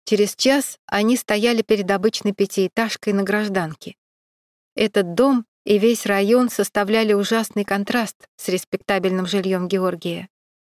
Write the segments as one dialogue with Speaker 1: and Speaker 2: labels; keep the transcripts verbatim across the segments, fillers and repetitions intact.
Speaker 1: Через час они стояли перед обычной пятиэтажкой на Гражданке. Этот дом и весь район составляли ужасный контраст с респектабельным жильем Георгия.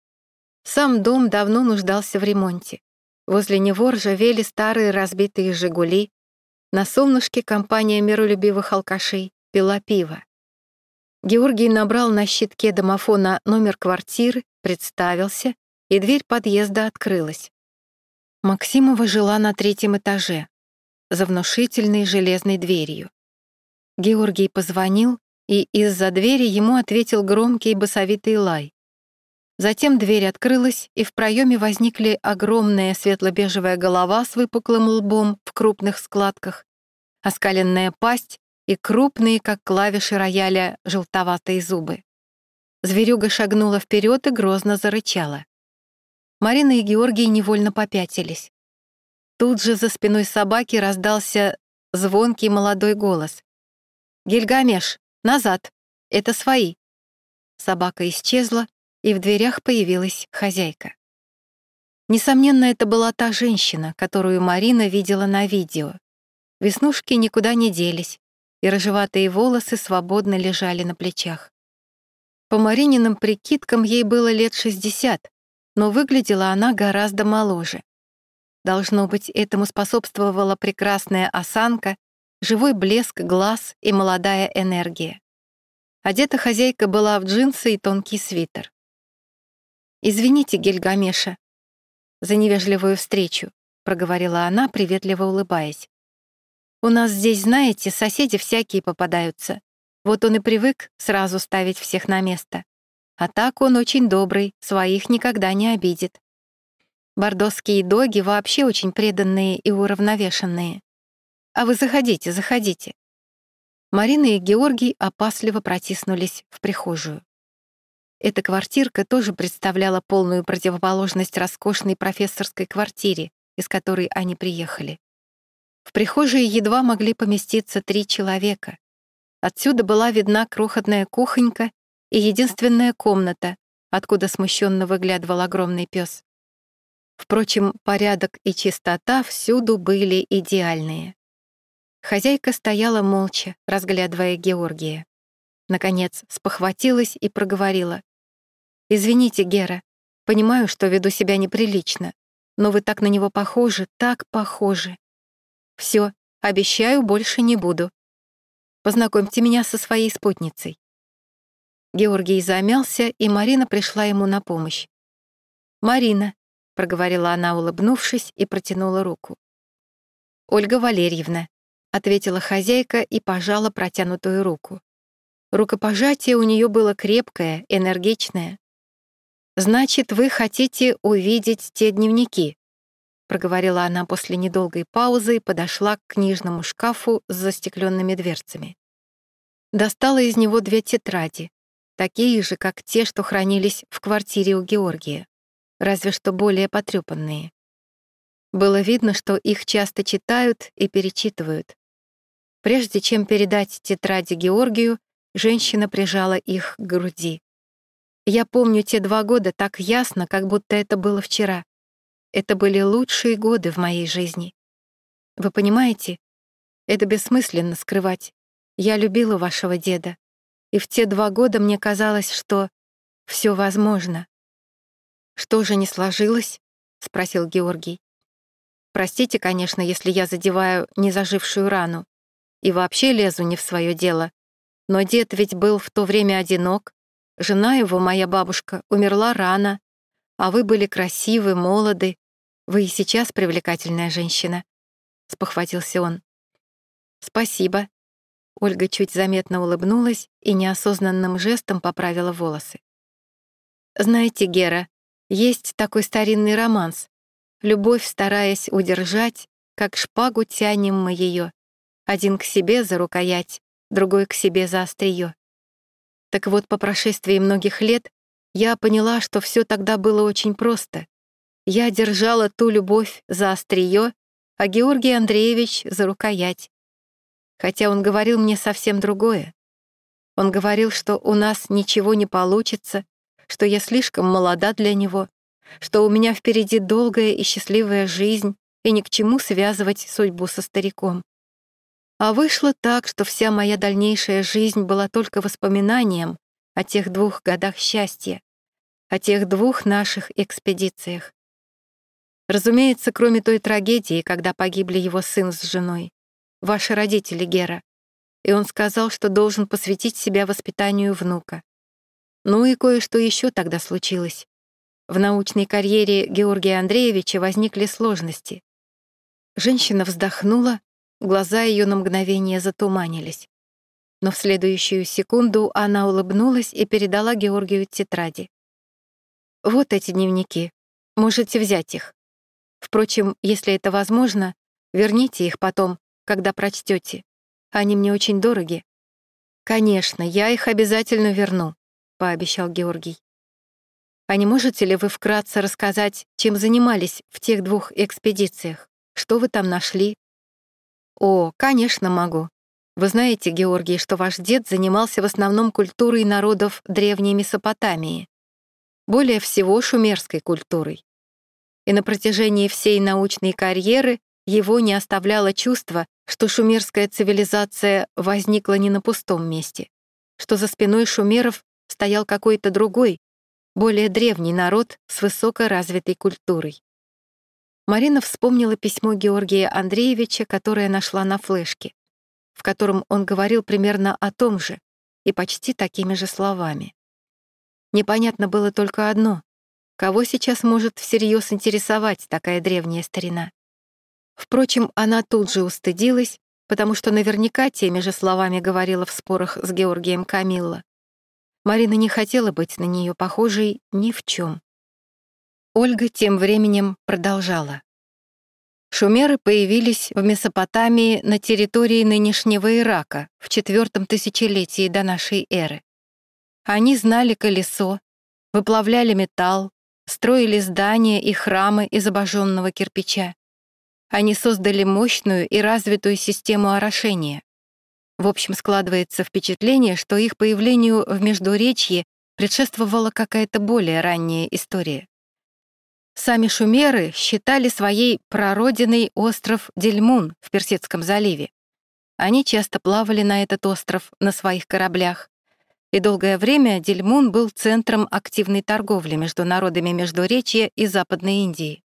Speaker 1: Сам дом давно нуждался в ремонте. Возле него ржавели старые разбитые «Жигули». На солнышке компания миролюбивых алкашей пила пиво. Георгий набрал на щитке домофона номер квартиры, представился, и дверь подъезда открылась. Максимова жила на третьем этаже, за внушительной железной дверью. Георгий позвонил, и из-за двери ему ответил громкий басовитый лай. Затем дверь открылась, и в проеме возникли огромная светло-бежевая голова с выпуклым лбом в крупных складках, оскаленная пасть и крупные, как клавиши рояля, желтоватые зубы. Зверюга шагнула вперед и грозно зарычала. Марина и Георгий невольно попятились. Тут же за спиной собаки раздался звонкий молодой голос. «Гильгамеш, назад! Это свои!» Собака исчезла, и в дверях появилась хозяйка. Несомненно, это была та женщина, которую Марина видела на видео. Веснушки никуда не делись, и рыжеватые волосы свободно лежали на плечах. По Марининым прикидкам ей было лет шестьдесят, но выглядела она гораздо моложе. Должно быть, этому способствовала прекрасная осанка, живой блеск глаз и молодая энергия. Одета хозяйка была в джинсы и тонкий свитер. «Извините, Гильгамеша, за невежливую встречу», — проговорила она, приветливо улыбаясь. «У нас здесь, знаете, соседи всякие попадаются. Вот он и привык сразу ставить всех на место. А так он очень добрый, своих никогда не обидит. Бордосские доги вообще очень преданные и уравновешенные. А вы заходите, заходите». Марина и Георгий опасливо протиснулись в прихожую. Эта квартирка тоже представляла полную противоположность роскошной профессорской квартире, из которой они приехали. В прихожей едва могли поместиться три человека. Отсюда была видна крохотная кухонька и единственная комната, откуда смущенно выглядывал огромный пес. Впрочем, порядок и чистота всюду были идеальные. Хозяйка стояла молча, разглядывая Георгия. Наконец спохватилась и проговорила. «Извините, Гера, понимаю, что веду себя неприлично, но вы так на него похожи, так похожи. Все, обещаю, больше не буду. Познакомьте меня со своей спутницей». Георгий замялся, и Марина пришла ему на помощь. «Марина», — проговорила она, улыбнувшись, и протянула руку. «Ольга Валерьевна», — ответила хозяйка и пожала протянутую руку. Рукопожатие у нее было крепкое, энергичное. «Значит, вы хотите увидеть те дневники?» — проговорила она после недолгой паузы и подошла к книжному шкафу с застекленными дверцами. Достала из него две тетради, такие же, как те, что хранились в квартире у Георгия, разве что более потрепанные. Было видно, что их часто читают и перечитывают. Прежде чем передать тетради Георгию, женщина прижала их к груди. «Я помню те два года так ясно, как будто это было вчера. Это были лучшие годы в моей жизни. Вы понимаете, это бессмысленно скрывать. Я любила вашего деда, и в те два года мне казалось, что все возможно». «Что же не сложилось?» — спросил Георгий. «Простите, конечно, если я задеваю незажившую рану и вообще лезу не в свое дело, но дед ведь был в то время одинок, жена его, моя бабушка, умерла рано, а вы были красивы, молоды, вы и сейчас привлекательная женщина», — спохватился он. «Спасибо». Ольга чуть заметно улыбнулась и неосознанным жестом поправила волосы. «Знаете, Гера, есть такой старинный романс. Любовь, стараясь удержать, как шпагу тянем мы ее. Один к себе за рукоять, другой к себе за острие. Так вот, по прошествии многих лет я поняла, что все тогда было очень просто. Я держала ту любовь за острие, а Георгий Андреевич — за рукоять. Хотя он говорил мне совсем другое. Он говорил, что у нас ничего не получится, что я слишком молода для него, что у меня впереди долгая и счастливая жизнь, и ни к чему связывать судьбу со стариком. А вышло так, что вся моя дальнейшая жизнь была только воспоминанием о тех двух годах счастья, о тех двух наших экспедициях. Разумеется, кроме той трагедии, когда погибли его сын с женой, ваши родители, Гера, и он сказал, что должен посвятить себя воспитанию внука. Ну и кое-что еще тогда случилось. В научной карьере Георгия Андреевича возникли сложности. Женщина вздохнула, глаза ее на мгновение затуманились. Но в следующую секунду она улыбнулась и передала Георгию тетради. «Вот эти дневники. Можете взять их. Впрочем, если это возможно, верните их потом, когда прочтете. Они мне очень дороги». «Конечно, я их обязательно верну», — пообещал Георгий. «А не можете ли вы вкратце рассказать, чем занимались в тех двух экспедициях? Что вы там нашли?» «О, конечно, могу. Вы знаете, Георгий, что ваш дед занимался в основном культурой народов Древней Месопотамии, более всего шумерской культурой. И на протяжении всей научной карьеры его не оставляло чувство, что шумерская цивилизация возникла не на пустом месте, что за спиной шумеров стоял какой-то другой, более древний народ с высокоразвитой культурой. Марина вспомнила письмо Георгия Андреевича, которое нашла на флешке, в котором он говорил примерно о том же и почти такими же словами. Непонятно было только одно: кого сейчас может всерьез интересовать такая древняя старина? Впрочем, она тут же устыдилась, потому что наверняка теми же словами говорила в спорах с Георгием Камилла. Марина не хотела быть на нее похожей ни в чем. Ольга тем временем продолжала. Шумеры появились в Месопотамии на территории нынешнего Ирака в четвертом тысячелетии до нашей эры. Они знали колесо, выплавляли металл, строили здания и храмы из обожженного кирпича. Они создали мощную и развитую систему орошения. В общем, складывается впечатление, что их появлению в Междуречье предшествовала какая-то более ранняя история. Сами шумеры считали своей прародиной остров Дельмун в Персидском заливе. Они часто плавали на этот остров на своих кораблях, и долгое время Дельмун был центром активной торговли между народами Междуречья и Западной Индии.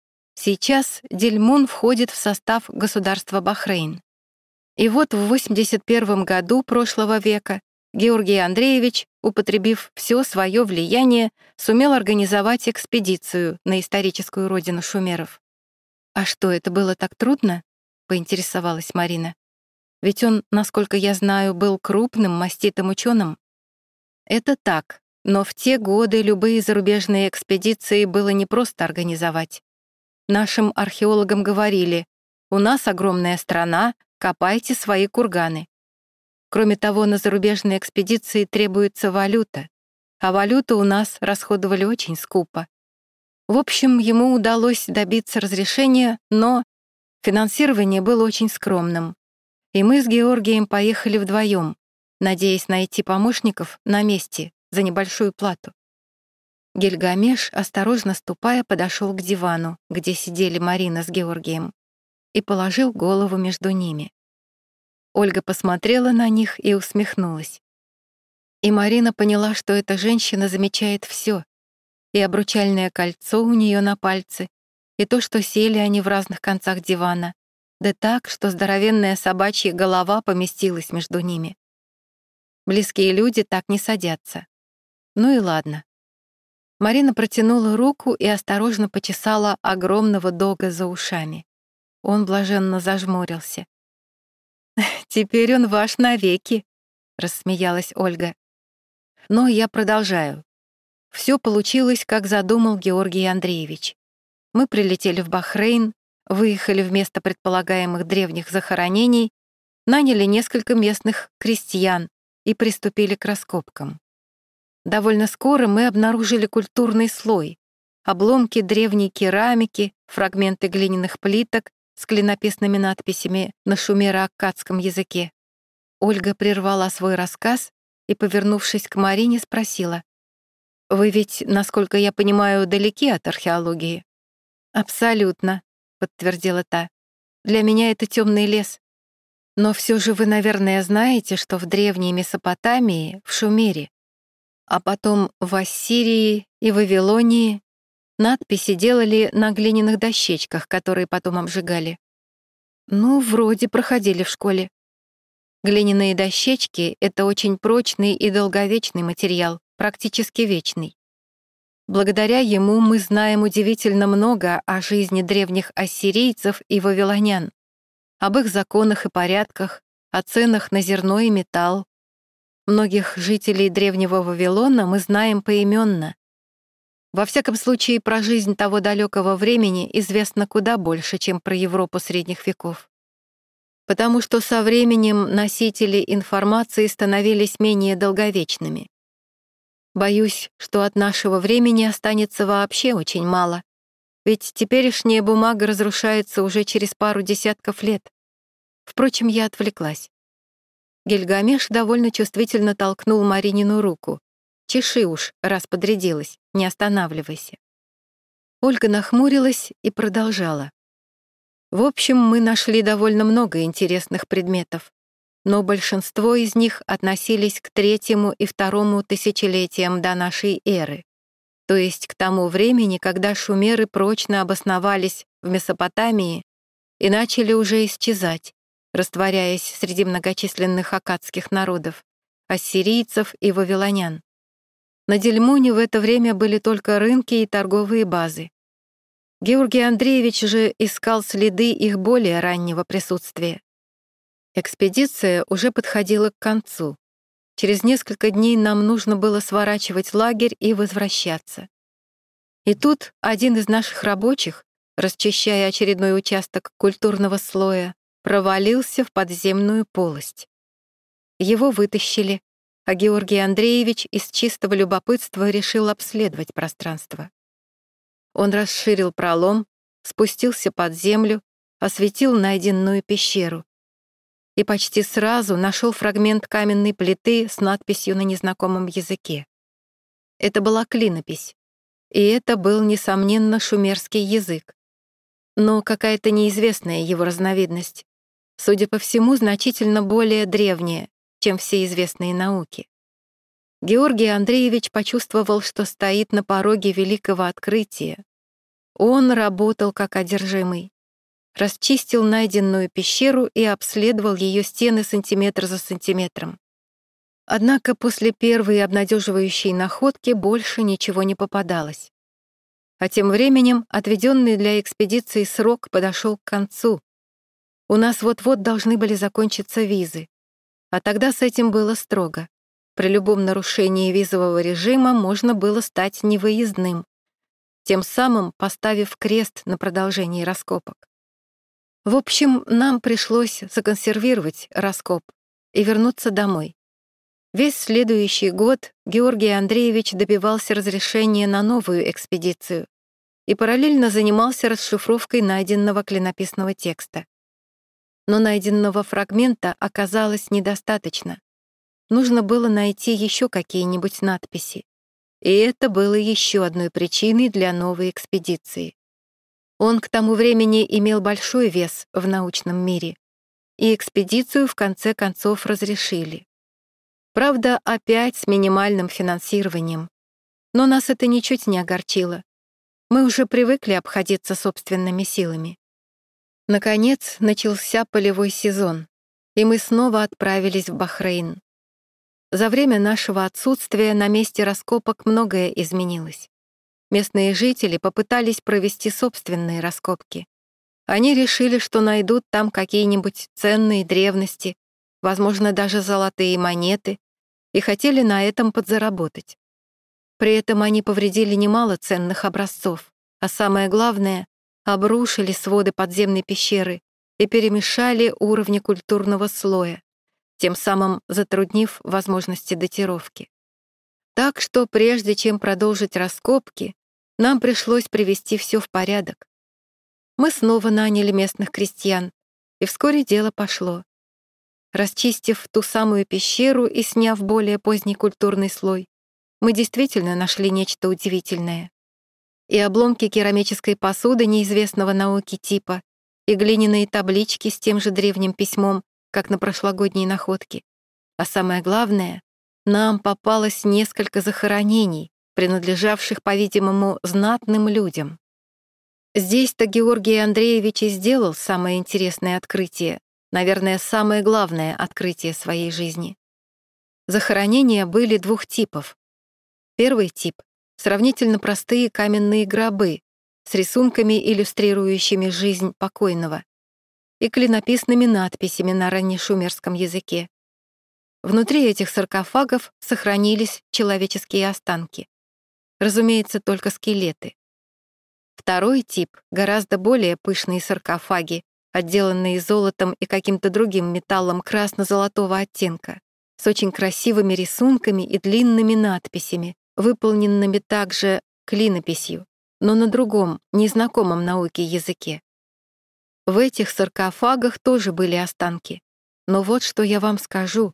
Speaker 1: Сейчас Дельмун входит в состав государства Бахрейн. И вот в восемьдесят первом году прошлого века Георгий Андреевич, употребив все свое влияние, сумел организовать экспедицию на историческую родину шумеров. «А что, это было так трудно?» — поинтересовалась Марина. «Ведь он, насколько я знаю, был крупным, маститым ученым». «Это так, но в те годы любые зарубежные экспедиции было не просто организовать. Нашим археологам говорили: у нас огромная страна, копайте свои курганы. Кроме того, на зарубежные экспедиции требуется валюта, а валюту у нас расходовали очень скупо. В общем, ему удалось добиться разрешения, но финансирование было очень скромным. И мы с Георгием поехали вдвоем, надеясь найти помощников на месте за небольшую плату. Гильгамеш, осторожно ступая, подошел к дивану, где сидели Марина с Георгием, и положил голову между ними. Ольга посмотрела на них и усмехнулась. И Марина поняла, что эта женщина замечает все: и обручальное кольцо у нее на пальце, и то, что сели они в разных концах дивана, да так, что здоровенная собачья голова поместилась между ними. Близкие люди так не садятся. Ну и ладно. Марина протянула руку и осторожно почесала огромного дога за ушами. Он блаженно зажмурился. «Теперь он ваш навеки», — рассмеялась Ольга. Но я продолжаю. Все получилось, как задумал Георгий Андреевич. Мы прилетели в Бахрейн, выехали в место предполагаемых древних захоронений, наняли несколько местных крестьян и приступили к раскопкам. Довольно скоро мы обнаружили культурный слой, обломки древней керамики, фрагменты глиняных плиток с клинописными надписями на шумеро-аккадском языке. Ольга прервала свой рассказ и, повернувшись к Марине, спросила: «Вы ведь, насколько я понимаю, далеки от археологии?» «Абсолютно. подтвердила та. «Для меня это темный лес. Но все же вы, наверное, знаете, что в древней Месопотамии, в Шумере, а потом в Ассирии и Вавилонии надписи делали на глиняных дощечках, которые потом обжигали. Ну, вроде проходили в школе. Глиняные дощечки — это очень прочный и долговечный материал, практически вечный. Благодаря ему мы знаем удивительно много о жизни древних ассирийцев и вавилонян, об их законах и порядках, о ценах на зерно и металл. Многих жителей древнего Вавилона мы знаем поименно. Во всяком случае, про жизнь того далекого времени известно куда больше, чем про Европу средних веков. Потому что со временем носители информации становились менее долговечными. Боюсь, что от нашего времени останется вообще очень мало, ведь теперешняя бумага разрушается уже через пару десятков лет. Впрочем, я отвлеклась. Гильгамеш довольно чувствительно толкнул Маринину руку. «Чеши уж, раз подрядилась, не останавливайся». Ольга нахмурилась и продолжала. В общем, мы нашли довольно много интересных предметов, но большинство из них относились к третьему и второму тысячелетиям до нашей эры, то есть к тому времени, когда шумеры прочно обосновались в Месопотамии и начали уже исчезать, растворяясь среди многочисленных аккадских народов, ассирийцев и вавилонян. На Дельмуне в это время были только рынки и торговые базы. Георгий Андреевич же искал следы их более раннего присутствия. Экспедиция уже подходила к концу. Через несколько дней нам нужно было сворачивать лагерь и возвращаться. И тут один из наших рабочих, расчищая очередной участок культурного слоя, провалился в подземную полость. Его вытащили, а Георгий Андреевич из чистого любопытства решил обследовать пространство. Он расширил пролом, спустился под землю, осветил найденную пещеру и почти сразу нашел фрагмент каменной плиты с надписью на незнакомом языке. Это была клинопись, и это был, несомненно, шумерский язык, но какая-то неизвестная его разновидность, судя по всему, значительно более древняя, чем все известные науки. Георгий Андреевич почувствовал, что стоит на пороге великого открытия. Он работал как одержимый. Расчистил найденную пещеру и обследовал ее стены сантиметр за сантиметром. Однако после первой обнадеживающей находки больше ничего не попадалось. А тем временем отведенный для экспедиции срок подошел к концу. У нас вот-вот должны были закончиться визы. А тогда с этим было строго. При любом нарушении визового режима можно было стать невыездным, тем самым поставив крест на продолжении раскопок. В общем, нам пришлось законсервировать раскоп и вернуться домой. Весь следующий год Георгий Андреевич добивался разрешения на новую экспедицию и параллельно занимался расшифровкой найденного клинописного текста. Но найденного фрагмента оказалось недостаточно. Нужно было найти еще какие-нибудь надписи. И это было еще одной причиной для новой экспедиции. Он к тому времени имел большой вес в научном мире, и экспедицию в конце концов разрешили. Правда, опять с минимальным финансированием. Но нас это ничуть не огорчило. Мы уже привыкли обходиться собственными силами. Наконец, начался полевой сезон, и мы снова отправились в Бахрейн. За время нашего отсутствия на месте раскопок многое изменилось. Местные жители попытались провести собственные раскопки. Они решили, что найдут там какие-нибудь ценные древности, возможно, даже золотые монеты, и хотели на этом подзаработать. При этом они повредили немало ценных образцов, а самое главное — обрушили своды подземной пещеры и перемешали уровни культурного слоя, тем самым затруднив возможности датировки. Так что прежде чем продолжить раскопки, нам пришлось привести все в порядок. Мы снова наняли местных крестьян, и вскоре дело пошло. Расчистив ту самую пещеру и сняв более поздний культурный слой, мы действительно нашли нечто удивительное. и обломки керамической посуды неизвестного науки типа, и глиняные таблички с тем же древним письмом, как на прошлогодней находке. А самое главное, нам попалось несколько захоронений, принадлежавших, по-видимому, знатным людям. Здесь-то Георгий Андреевич и сделал самое интересное открытие, наверное, самое главное открытие своей жизни. Захоронения были двух типов. Первый тип — сравнительно простые каменные гробы с рисунками, иллюстрирующими жизнь покойного, и клинописными надписями на раннешумерском языке. Внутри этих саркофагов сохранились человеческие останки. Разумеется, только скелеты. Второй тип — гораздо более пышные саркофаги, отделанные золотом и каким-то другим металлом красно-золотого оттенка, с очень красивыми рисунками и длинными надписями, выполненными также клинописью, но на другом, незнакомом науке языке. В этих саркофагах тоже были останки. Но вот что я вам скажу.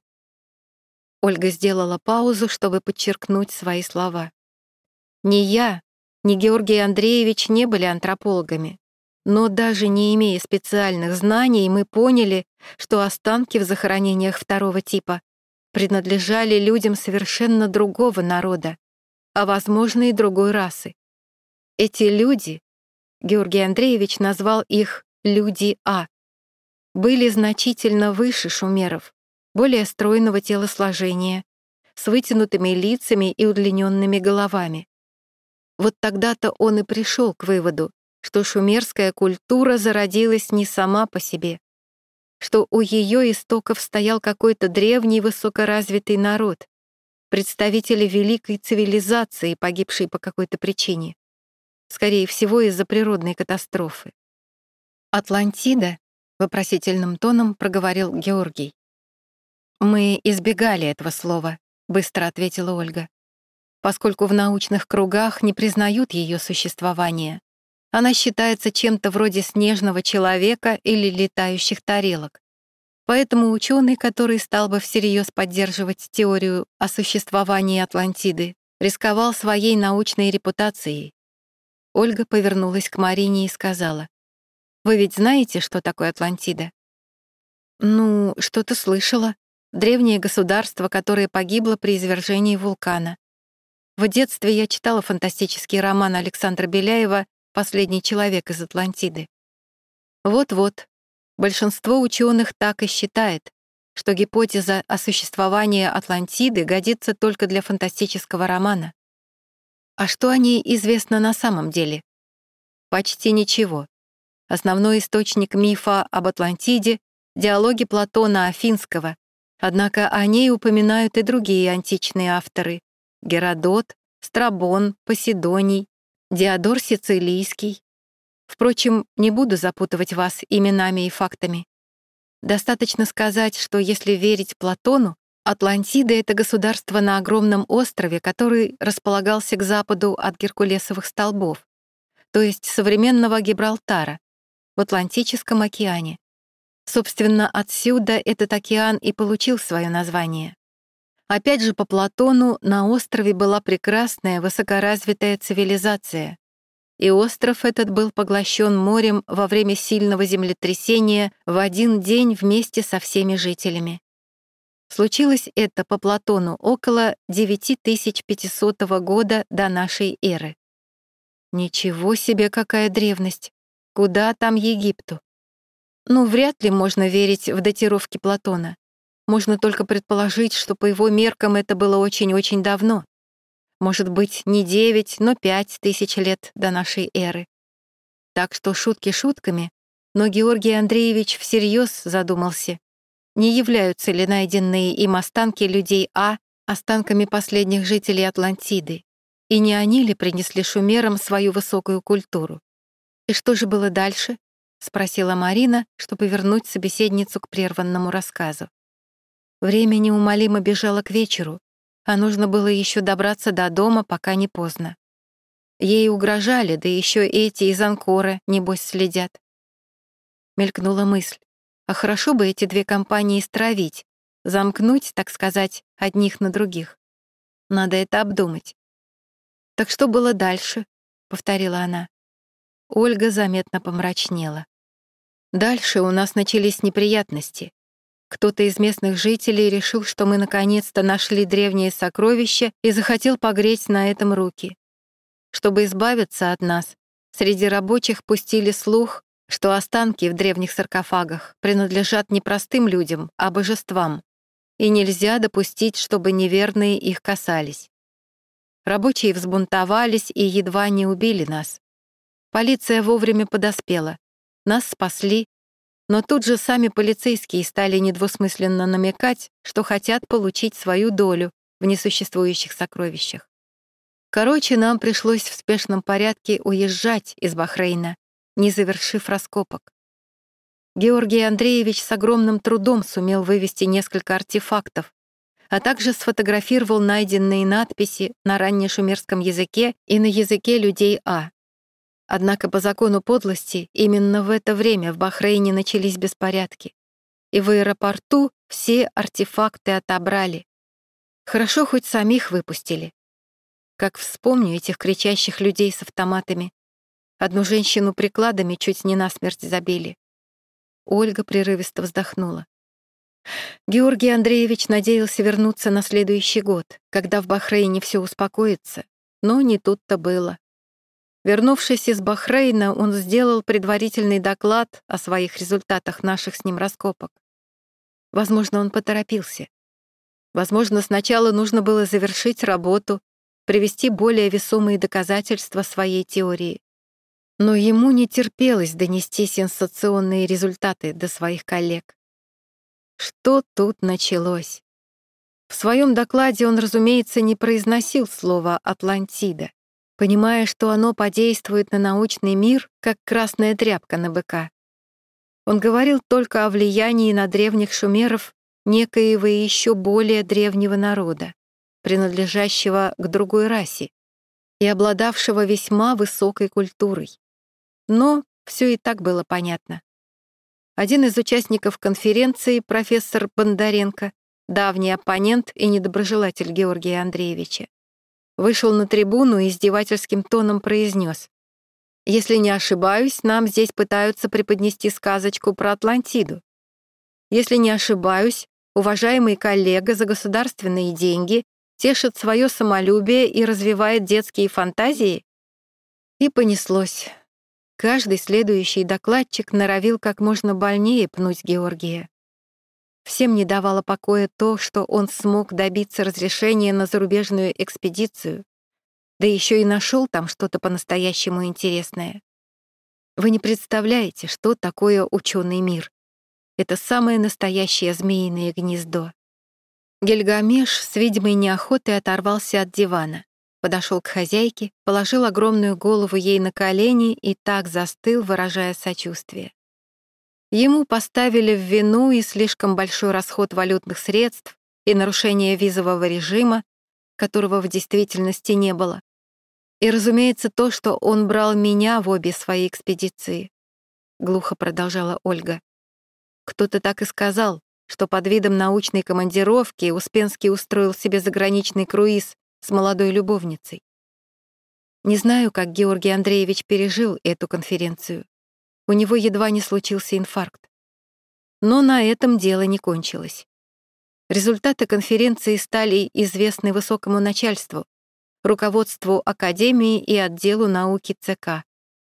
Speaker 1: Ольга сделала паузу, чтобы подчеркнуть свои слова. Ни я, ни Георгий Андреевич не были антропологами, но даже не имея специальных знаний, мы поняли, что останки в захоронениях второго типа принадлежали людям совершенно другого народа, а, возможно, и другой расы. Эти люди, Георгий Андреевич назвал их «люди А», были значительно выше шумеров, более стройного телосложения, с вытянутыми лицами и удлиненными головами. Вот тогда-то он и пришел к выводу, что шумерская культура зародилась не сама по себе, что у ее истоков стоял какой-то древний высокоразвитый народ, представители великой цивилизации, погибшей по какой-то причине, скорее всего, из-за природной катастрофы. «Атлантида?» — вопросительным тоном проговорил Георгий. «Мы избегали этого слова», — быстро ответила Ольга, поскольку в научных кругах не признают ее существование. Она считается чем-то вроде снежного человека или летающих тарелок. Поэтому ученый, который стал бы всерьез поддерживать теорию о существовании Атлантиды, рисковал своей научной репутацией. Ольга повернулась к Марине и сказала: «Вы ведь знаете, что такое Атлантида?» «Ну, что-то слышала. Древнее государство, которое погибло при извержении вулкана. В детстве я читала фантастический роман Александра Беляева «Последний человек из Атлантиды». Вот-вот, большинство ученых так и считает, что гипотеза о существовании Атлантиды годится только для фантастического романа. А что о ней известно на самом деле? Почти ничего. Основной источник мифа об Атлантиде — диалоги Платона Афинского, однако о ней упоминают и другие античные авторы — Геродот, Страбон, Поседоний, Диодор Сицилийский. Впрочем, не буду запутывать вас именами и фактами. Достаточно сказать, что если верить Платону, Атлантида — это государство на огромном острове, который располагался к западу от Геркулесовых столбов, то есть современного Гибралтара, в Атлантическом океане. Собственно, отсюда этот океан и получил свое название. Опять же, по Платону, на острове была прекрасная высокоразвитая цивилизация, и остров этот был поглощен морем во время сильного землетрясения в один день вместе со всеми жителями. Случилось это по Платону около девять тысяч пятьсот года до нашей эры. Ничего себе, какая древность! Куда там Египту? Ну, вряд ли можно верить в датировки Платона. Можно только предположить, что по его меркам это было очень-очень давно. Может быть, не девять, но пять тысяч лет до нашей эры. Так что шутки шутками, но Георгий Андреевич всерьез задумался, не являются ли найденные им останки людей А останками последних жителей Атлантиды, и не они ли принесли шумерам свою высокую культуру. «И что же было дальше?» — спросила Марина, чтобы вернуть собеседницу к прерванному рассказу. Время неумолимо бежало к вечеру, а нужно было еще добраться до дома, пока не поздно. Ей угрожали, да еще эти из Анкора, небось, следят. Мелькнула мысль, а хорошо бы эти две компании стравить, замкнуть, так сказать, одних на других. Надо это обдумать. Так что было дальше? — повторила она. Ольга заметно помрачнела. Дальше у нас начались неприятности. Кто-то из местных жителей решил, что мы наконец-то нашли древнее сокровище и захотел погреть на этом руки. Чтобы избавиться от нас, среди рабочих пустили слух, что останки в древних саркофагах принадлежат не простым людям, а божествам, и нельзя допустить, чтобы неверные их касались. Рабочие взбунтовались и едва не убили нас. Полиция вовремя подоспела, нас спасли, но тут же сами полицейские стали недвусмысленно намекать, что хотят получить свою долю в несуществующих сокровищах. Короче, нам пришлось в спешном порядке уезжать из Бахрейна, не завершив раскопок. Георгий Андреевич с огромным трудом сумел вывести несколько артефактов, а также сфотографировал найденные надписи на раннешумерском языке и на языке людей А. Однако по закону подлости именно в это время в Бахрейне начались беспорядки, и в аэропорту все артефакты отобрали. Хорошо, хоть самих выпустили. Как вспомню этих кричащих людей с автоматами. Одну женщину прикладами чуть не насмерть забили. Ольга прерывисто вздохнула. Георгий Андреевич надеялся вернуться на следующий год, когда в Бахрейне все успокоится, но не тут-то было. Вернувшись из Бахрейна, он сделал предварительный доклад о своих результатах наших с ним раскопок. Возможно, он поторопился. Возможно, сначала нужно было завершить работу, привести более весомые доказательства своей теории. Но ему не терпелось донести сенсационные результаты до своих коллег. Что тут началось? В своем докладе он, разумеется, не произносил слово «Атлантида», понимая, что оно подействует на научный мир, как красная тряпка на быка. Он говорил только о влиянии на древних шумеров некоего еще более древнего народа, принадлежащего к другой расе и обладавшего весьма высокой культурой. Но все и так было понятно. Один из участников конференции, профессор Бондаренко, давний оппонент и недоброжелатель Георгия Андреевича, вышел на трибуну и издевательским тоном произнес: «Если не ошибаюсь, нам здесь пытаются преподнести сказочку про Атлантиду. Если не ошибаюсь, уважаемый коллега за государственные деньги тешит свое самолюбие и развивает детские фантазии». И понеслось. Каждый следующий докладчик норовил как можно больнее пнуть Георгия. Всем не давало покоя то, что он смог добиться разрешения на зарубежную экспедицию, да еще и нашел там что-то по-настоящему интересное. Вы не представляете, что такое ученый мир. Это самое настоящее змеиное гнездо. Гильгамеш с видимой неохотой оторвался от дивана, подошел к хозяйке, положил огромную голову ей на колени и так застыл, выражая сочувствие. Ему поставили в вину и слишком большой расход валютных средств, и нарушение визового режима, которого в действительности не было. И, разумеется, то, что он брал меня в обе свои экспедиции. Глухо продолжала Ольга. Кто-то так и сказал, что под видом научной командировки Успенский устроил себе заграничный круиз с молодой любовницей. Не знаю, как Георгий Андреевич пережил эту конференцию. У него едва не случился инфаркт. Но на этом дело не кончилось. Результаты конференции стали известны высокому начальству, руководству Академии и отделу науки ЦК.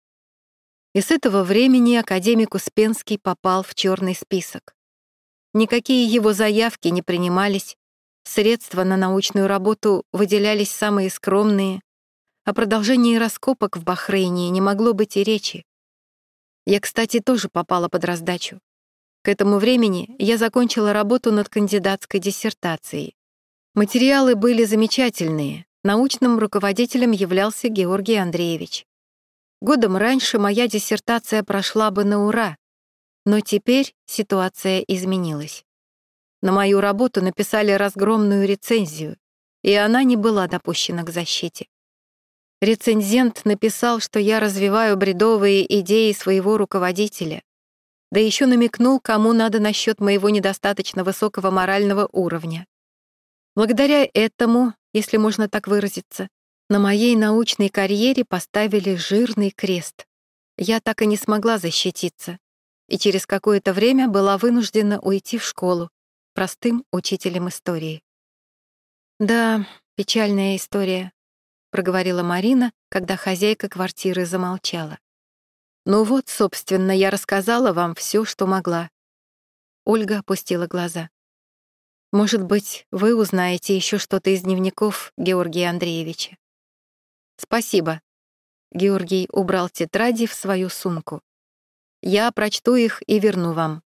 Speaker 1: И с этого времени академик Успенский попал в черный список. Никакие его заявки не принимались, средства на научную работу выделялись самые скромные, о продолжении раскопок в Бахрейне не могло быть и речи. Я, кстати, тоже попала под раздачу. К этому времени я закончила работу над кандидатской диссертацией. Материалы были замечательные, научным руководителем являлся Георгий Андреевич. Годом раньше моя диссертация прошла бы на ура, но теперь ситуация изменилась. На мою работу написали разгромную рецензию, и она не была допущена к защите. Рецензент написал, что я развиваю бредовые идеи своего руководителя, да еще намекнул, кому надо насчет моего недостаточно высокого морального уровня. Благодаря этому, если можно так выразиться, На моей научной карьере поставили жирный крест. Я так и не смогла защититься, и через какое-то время была вынуждена уйти в школу простым учителем истории. «Да, печальная история», — проговорила Марина, когда хозяйка квартиры замолчала. «Ну вот, собственно, я рассказала вам все, что могла». Ольга опустила глаза. «Может быть, вы узнаете еще что-то из дневников Георгия Андреевича?» «Спасибо». Георгий убрал тетради в свою сумку. «Я прочту их и верну вам».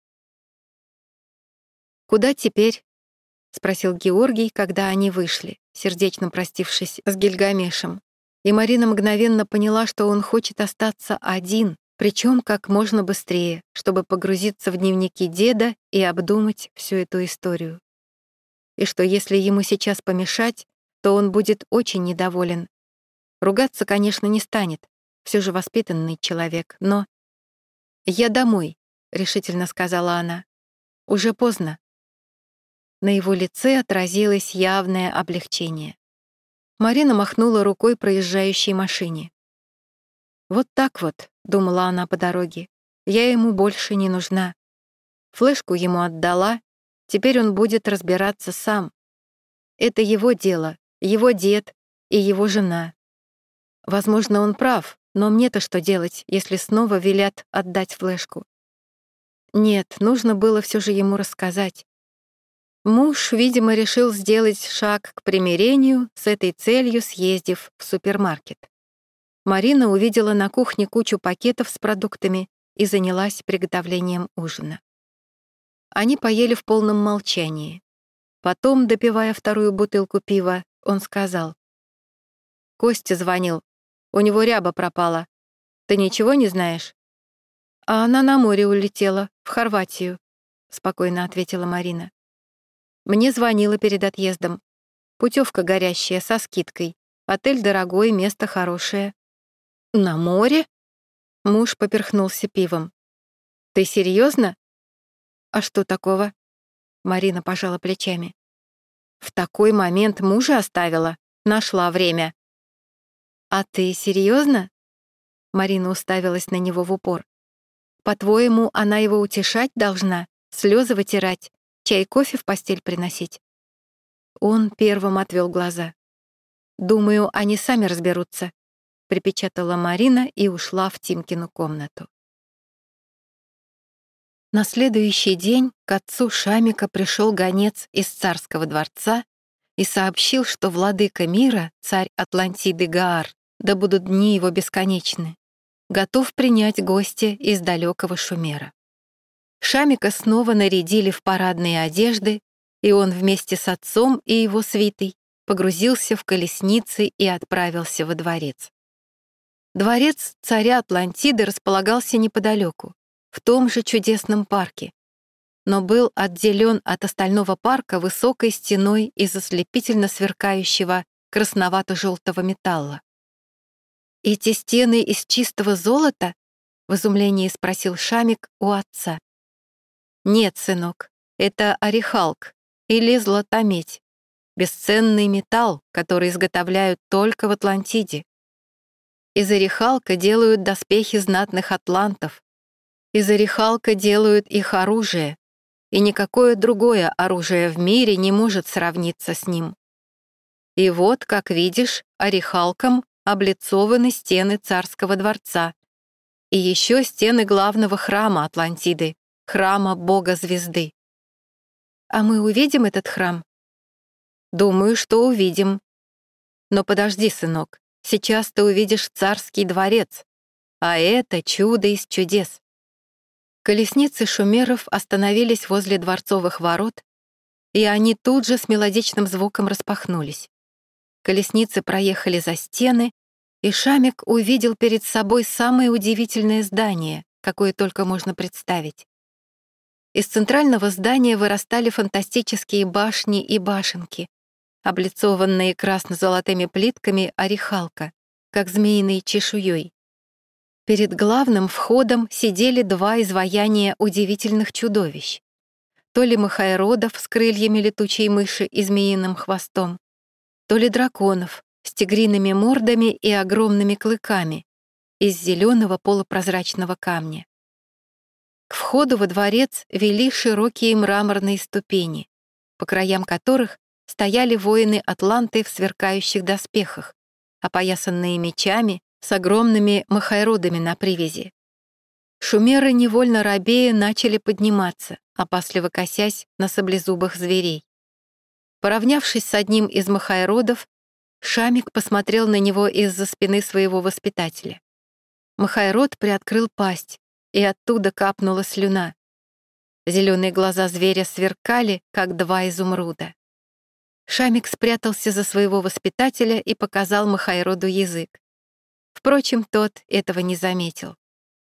Speaker 1: «Куда теперь?» — спросил Георгий, когда они вышли, сердечно простившись с Гильгамешем. И Марина мгновенно поняла, что он хочет остаться один, причем как можно быстрее, чтобы погрузиться в дневники деда и обдумать всю эту историю. И что если ему сейчас помешать, то он будет очень недоволен. Ругаться, конечно, не станет, все же воспитанный человек, но... «Я домой», — решительно сказала она. «Уже поздно». На его лице отразилось явное облегчение. Марина махнула рукой проезжающей машине. «Вот так вот», — думала она по дороге, — «я ему больше не нужна. Флешку ему отдала, теперь он будет разбираться сам. Это его дело, его дед и его жена. Возможно, он прав, но мне-то что делать, если снова велят отдать флешку? Нет, нужно было все же ему рассказать. Муж, видимо, решил сделать шаг к примирению, с этой целью съездив в супермаркет. Марина увидела на кухне кучу пакетов с продуктами и занялась приготовлением ужина. Они поели в полном молчании. Потом, допивая вторую бутылку пива, он сказал: «Костя звонил. У него ряба пропала. Ты ничего не знаешь?» «А она на море улетела, в Хорватию», — спокойно ответила Марина. «Мне звонила перед отъездом. Путевка горящая, со скидкой. Отель дорогой, место хорошее». «На море?» Муж поперхнулся пивом. «Ты серьезно? А что такого?» Марина пожала плечами. «В такой момент мужа оставила. Нашла время». «А ты серьезно? Марина уставилась на него в упор. «По-твоему, она его утешать должна, слезы вытирать, чай, кофе в постель приносить?» Он первым отвел глаза. «Думаю, они сами разберутся», — припечатала Марина и ушла в Тимкину комнату. На следующий день к отцу Шамика пришел гонец из царского дворца и сообщил, что владыка мира, царь Атлантиды Гаар, да будут дни его бесконечны, готов принять гостя из далекого Шумера. Шамика снова нарядили в парадные одежды, и он вместе с отцом и его свитой погрузился в колесницы и отправился во дворец. Дворец царя Атлантиды располагался неподалеку, в том же чудесном парке, но был отделен от остального парка высокой стеной из ослепительно сверкающего красновато-желтого металла. «Эти стены из чистого золота?» — в изумлении спросил Шамик у отца. «Нет, сынок, это орехалк или златомедь, бесценный металл, который изготовляют только в Атлантиде. Из орехалка делают доспехи знатных атлантов, из орехалка делают их оружие, и никакое другое оружие в мире не может сравниться с ним. И вот, как видишь, орехалком облицованы стены царского дворца и еще стены главного храма Атлантиды, храма бога-звезды. А мы увидим этот храм? Думаю, что увидим. Но подожди, сынок, сейчас ты увидишь царский дворец, а это чудо из чудес». Колесницы шумеров остановились возле дворцовых ворот, и они тут же с мелодичным звуком распахнулись. Колесницы проехали за стены, и Шамик увидел перед собой самое удивительное здание, какое только можно представить. Из центрального здания вырастали фантастические башни и башенки, облицованные красно-золотыми плитками орехалка, как змеиной чешуей. Перед главным входом сидели два изваяния удивительных чудовищ. То ли махаэродов с крыльями летучей мыши и змеиным хвостом, то ли драконов, с тигриными мордами и огромными клыками из зеленого полупрозрачного камня. К входу во дворец вели широкие мраморные ступени, по краям которых стояли воины Атланты в сверкающих доспехах, опоясанные мечами с огромными махайродами на привязи. Шумеры, невольно робея, начали подниматься, опасливо косясь на саблезубых зверей. Поравнявшись с одним из махайродов, Шамик посмотрел на него из-за спины своего воспитателя. Махайрод приоткрыл пасть, и оттуда капнула слюна. Зеленые глаза зверя сверкали, как два изумруда. Шамик спрятался за своего воспитателя и показал Махайроду язык. Впрочем, тот этого не заметил.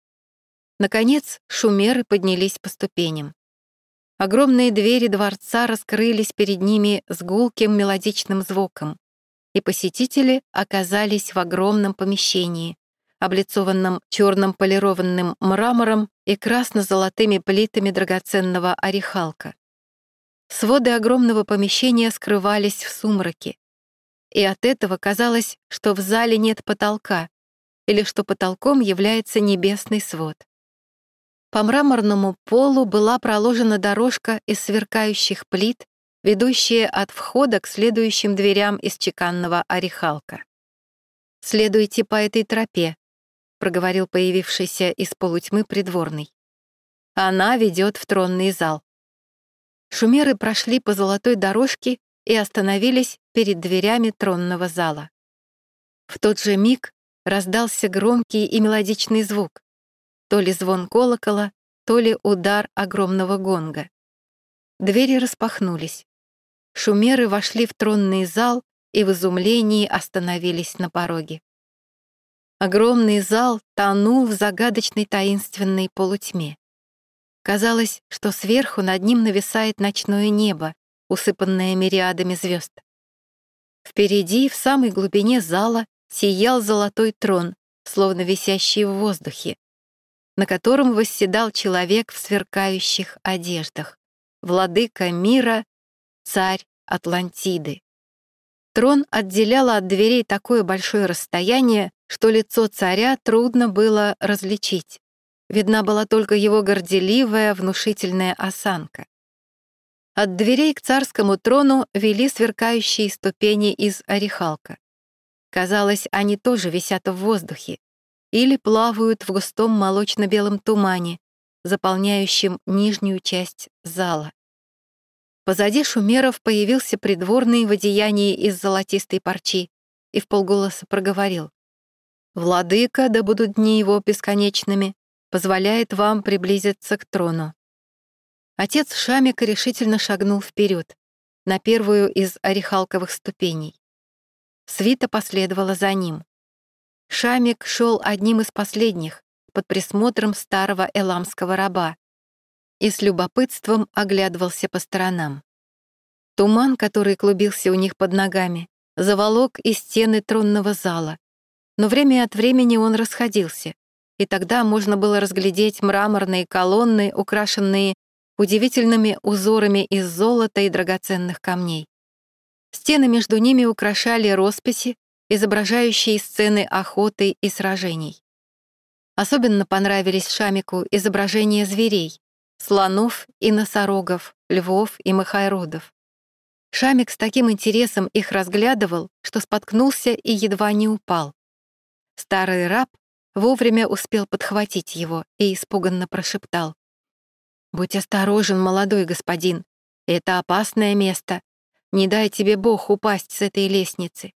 Speaker 1: Наконец, шумеры поднялись по ступеням. Огромные двери дворца раскрылись перед ними с гулким мелодичным звуком, и посетители оказались в огромном помещении, облицованном черным полированным мрамором и красно-золотыми плитами драгоценного орехалка. Своды огромного помещения скрывались в сумраке, и от этого казалось, что в зале нет потолка, или что потолком является небесный свод. По мраморному полу была проложена дорожка из сверкающих плит, ведущая от входа к следующим дверям из чеканного орехалка. «Следуйте по этой тропе», — проговорил появившийся из полутьмы придворный. «Она ведет в тронный зал». Шумеры прошли по золотой дорожке и остановились перед дверями тронного зала. В тот же миг раздался громкий и мелодичный звук, то ли звон колокола, то ли удар огромного гонга. Двери распахнулись. Шумеры вошли в тронный зал и в изумлении остановились на пороге. Огромный зал тонул в загадочной таинственной полутьме. Казалось, что сверху над ним нависает ночное небо, усыпанное мириадами звезд. Впереди, в самой глубине зала, сиял золотой трон, словно висящий в воздухе, на котором восседал человек в сверкающих одеждах, владыка мира, царь Атлантиды. Трон отделяло от дверей такое большое расстояние, что лицо царя трудно было различить. Видна была только его горделивая, внушительная осанка. От дверей к царскому трону вели сверкающие ступени из орехалка. Казалось, они тоже висят в воздухе или плавают в густом молочно-белом тумане, заполняющем нижнюю часть зала. Позади шумеров появился придворный в одеянии из золотистой парчи и вполголоса проговорил: «Владыка, да будут дни его бесконечными, позволяет вам приблизиться к трону». Отец Шамика решительно шагнул вперед, на первую из орехалковых ступеней. Свита последовала за ним. Шамик шел одним из последних, под присмотром старого эламского раба, и с любопытством оглядывался по сторонам. Туман, который клубился у них под ногами, заволок и стены тронного зала, но время от времени он расходился, и тогда можно было разглядеть мраморные колонны, украшенные удивительными узорами из золота и драгоценных камней. Стены между ними украшали росписи, изображающие сцены охоты и сражений. Особенно понравились Шамику изображения зверей, слонов и носорогов, львов и махайродов. Шамик с таким интересом их разглядывал, что споткнулся и едва не упал. Старый раб вовремя успел подхватить его и испуганно прошептал: «Будь осторожен, молодой господин, это опасное место. Не дай тебе Бог упасть с этой лестницы».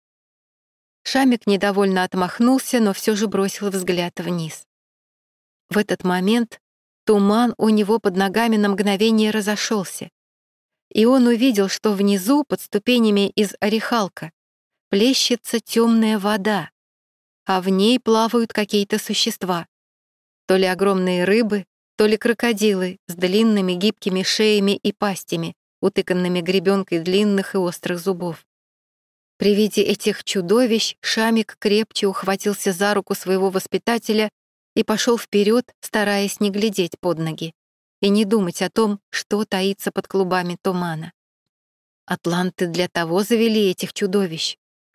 Speaker 1: Шамик недовольно отмахнулся, но все же бросил взгляд вниз. В этот момент туман у него под ногами на мгновение разошелся, и он увидел, что внизу, под ступенями из орехалка, плещется темная вода, а в ней плавают какие-то существа. То ли огромные рыбы, то ли крокодилы с длинными гибкими шеями и пастями, утыканными гребенкой длинных и острых зубов. При виде этих чудовищ Шамик крепче ухватился за руку своего воспитателя и пошел вперед, стараясь не глядеть под ноги и не думать о том, что таится под клубами тумана. Атланты для того завели этих чудовищ.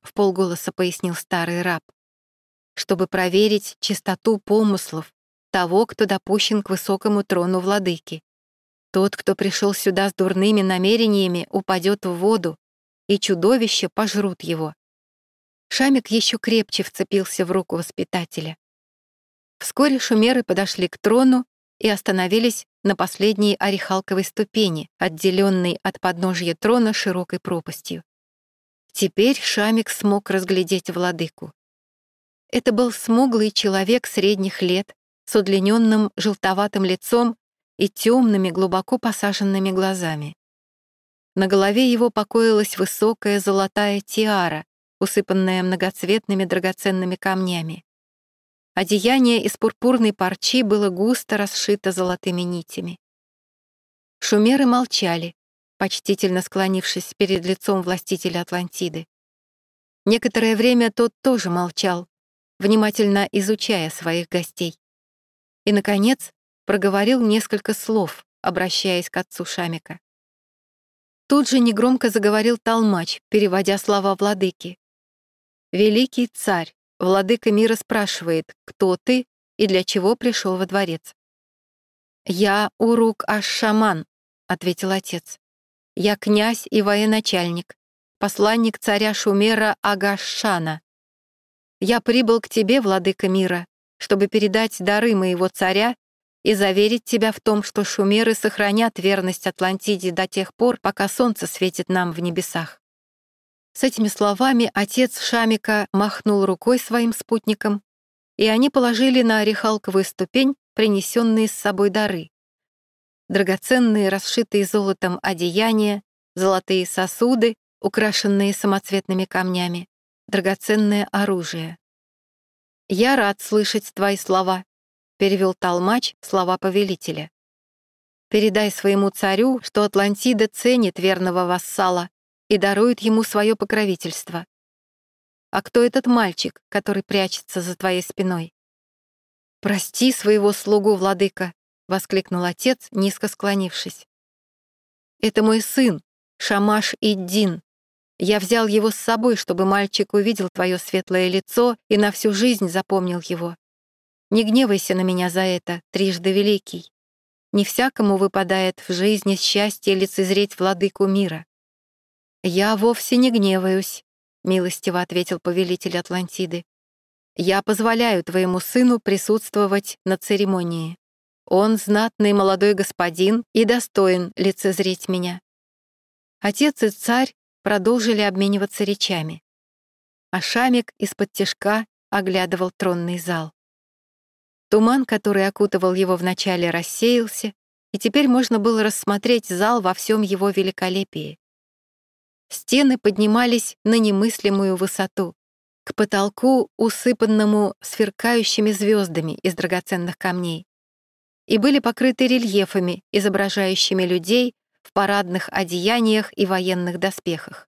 Speaker 1: — вполголоса пояснил старый раб, «чтобы проверить чистоту помыслов того, кто допущен к высокому трону владыки. Тот, кто пришел сюда с дурными намерениями, упадет в воду, и чудовища пожрут его». Шамик еще крепче вцепился в руку воспитателя. Вскоре шумеры подошли к трону и остановились на последней орехалковой ступени, отделенной от подножья трона широкой пропастью. Теперь Шамик смог разглядеть владыку. Это был смуглый человек средних лет с удлиненным желтоватым лицом и темными, глубоко посаженными глазами. На голове его покоилась высокая золотая тиара, усыпанная многоцветными драгоценными камнями. Одеяние из пурпурной парчи было густо расшито золотыми нитями. Шумеры молчали, почтительно склонившись перед лицом властителя Атлантиды. Некоторое время тот тоже молчал, внимательно изучая своих гостей. И, наконец, проговорил несколько слов, обращаясь к отцу Шамика. Тут же негромко заговорил толмач, переводя слова владыки. «Великий царь, владыка мира спрашивает, кто ты и для чего пришел во дворец?» «Я Урук аш-Шаман», — ответил отец. «Я князь и военачальник, посланник царя Шумера Агаш-Шана. Я прибыл к тебе, владыка мира, чтобы передать дары моего царя и заверить тебя в том, что шумеры сохранят верность Атлантиде до тех пор, пока солнце светит нам в небесах». С этими словами отец Шамика махнул рукой своим спутникам, и они положили на орехалковую ступень принесенные с собой дары. Драгоценные, расшитые золотом одеяния, золотые сосуды, украшенные самоцветными камнями, драгоценное оружие. «Я рад слышать твои слова», — перевел толмач слова повелителя. «Передай своему царю, что Атлантида ценит верного вассала и дарует ему свое покровительство. А кто этот мальчик, который прячется за твоей спиной?» «Прости своего слугу, владыка», — воскликнул отец, низко склонившись. «Это мой сын, Шамаш-ид-Дин. Я взял его с собой, чтобы мальчик увидел твое светлое лицо и на всю жизнь запомнил его. Не гневайся на меня за это, трижды великий. Не всякому выпадает в жизни счастье лицезреть владыку мира». «Я вовсе не гневаюсь», — милостиво ответил повелитель Атлантиды. «Я позволяю твоему сыну присутствовать на церемонии. Он знатный молодой господин и достоин лицезреть меня». Отец и царь продолжили обмениваться речами, а Шамик из-под тишка оглядывал тронный зал. Туман, который окутывал его вначале, рассеялся, и теперь можно было рассмотреть зал во всем его великолепии. Стены поднимались на немыслимую высоту, к потолку, усыпанному сверкающими звездами из драгоценных камней, и были покрыты рельефами, изображающими людей в парадных одеяниях и военных доспехах.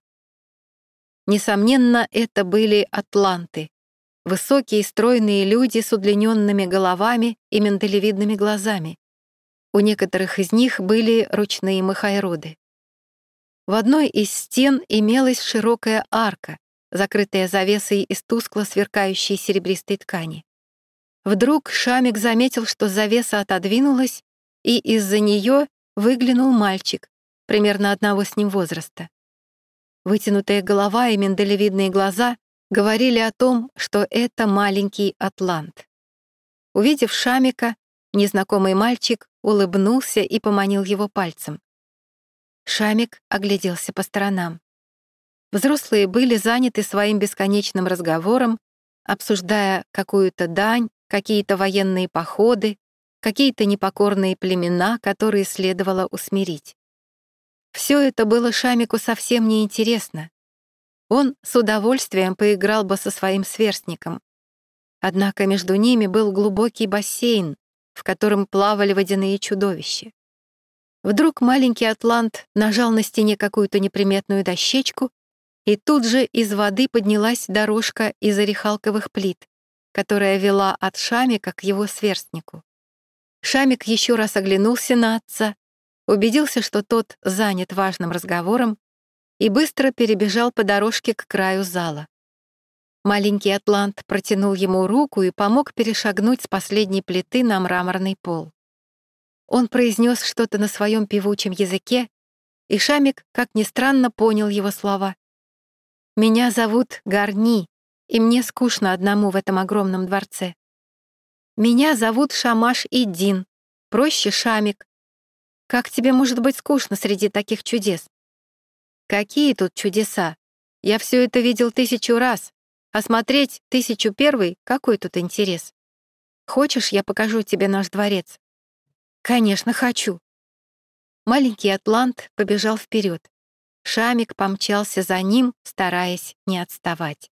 Speaker 1: Несомненно, это были атланты, высокие стройные люди с удлиненными головами и миндалевидными глазами. У некоторых из них были ручные махайроды. В одной из стен имелась широкая арка, закрытая завесой из тускло сверкающей серебристой ткани. Вдруг Шамик заметил, что завеса отодвинулась, и из-за нее выглянул мальчик, примерно одного с ним возраста. Вытянутая голова и миндалевидные глаза говорили о том, что это маленький атлант. Увидев Шамика, незнакомый мальчик улыбнулся и поманил его пальцем. Шамик огляделся по сторонам. Взрослые были заняты своим бесконечным разговором, обсуждая какую-то дань, какие-то военные походы, какие-то непокорные племена, которые следовало усмирить. Все это было Шамику совсем неинтересно. Он с удовольствием поиграл бы со своим сверстником. Однако между ними был глубокий бассейн, в котором плавали водяные чудовища. Вдруг маленький атлант нажал на стене какую-то неприметную дощечку, и тут же из воды поднялась дорожка из орехалковых плит, которая вела от Шамика к его сверстнику. Шамик еще раз оглянулся на отца, убедился, что тот занят важным разговором, и быстро перебежал по дорожке к краю зала. Маленький атлант протянул ему руку и помог перешагнуть с последней плиты на мраморный пол. Он произнес что-то на своем певучем языке, и Шамик, как ни странно, понял его слова. «Меня зовут Гарни, и мне скучно одному в этом огромном дворце. Меня зовут Шамаш-ид-Дин, проще Шамик. Как тебе может быть скучно среди таких чудес?» «Какие тут чудеса? Я все это видел тысячу раз, а смотреть тысячу первый — какой тут интерес? Хочешь, я покажу тебе наш дворец?» «Конечно, хочу». Маленький атлант побежал вперед. Шамик помчался за ним, стараясь не отставать.